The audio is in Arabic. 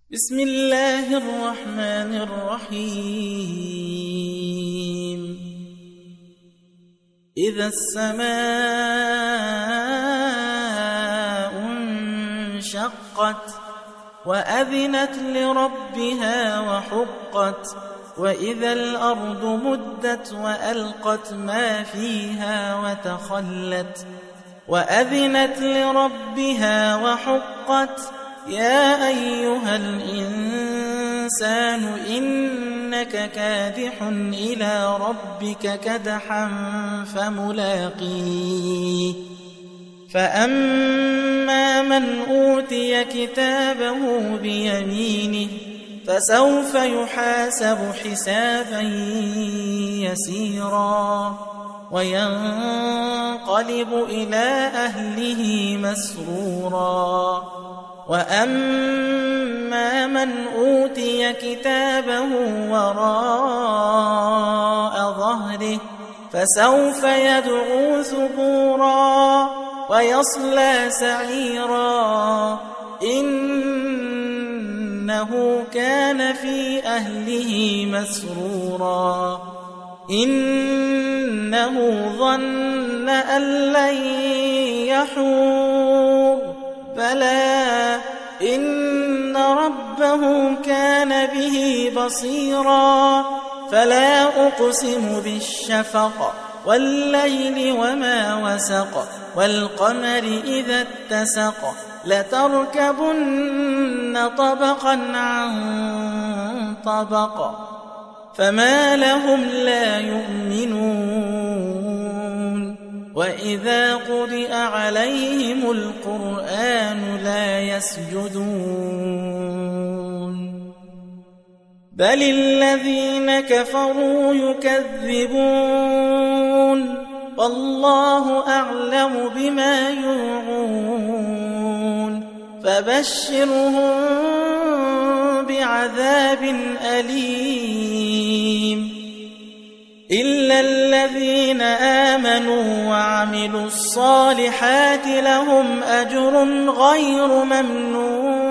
بسم الله الرحمن الرحيم إذا السماء انشقت وأذنت لربها وحقت وإذا الأرض مدت وألقت ما فيها وتخلت وأذنت لربها وحقت يا أيها الإنسان إنك كادح إلى ربك كدحا فملاقيه فأما من أوتي كتابه بيمينه فسوف يحاسب حسابا يسيرا وينقلب إلى أهله مسرورا وأما من أوتي كتابه وراء ظهره فسوف يدعو ثبورا ويصلى سعيرا إنه كان في أهله مسرورا إنه ظن أن لن يحور بلى إن ربه كان به بصيرا فلا أقسم بالشفق والليل وما وسق والقمر إذا اتسق لتركبن طبقا عن طبق فما لهم لا يؤمنون وإذا قرئ عليهم القرآن لا يسجدون بل الذين كفروا يكذبون والله أعلم بما يوعون فبشرهم بعذاب أليم إلا الذين آمنوا وعملوا الصالحات لهم أجر غير ممنون